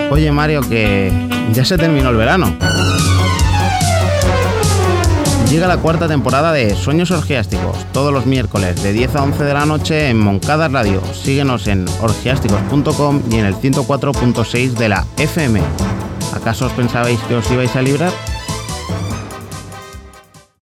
Oye Mario, que ya se terminó el verano. Llega la cuarta temporada de Sueños Orgiásticos, todos los miércoles de 10 a 11 de la noche en Moncada Radio. Síguenos en orgiásticos.com y en el 104.6 de la FM. ¿Acaso os pensabais que os ibais a librar?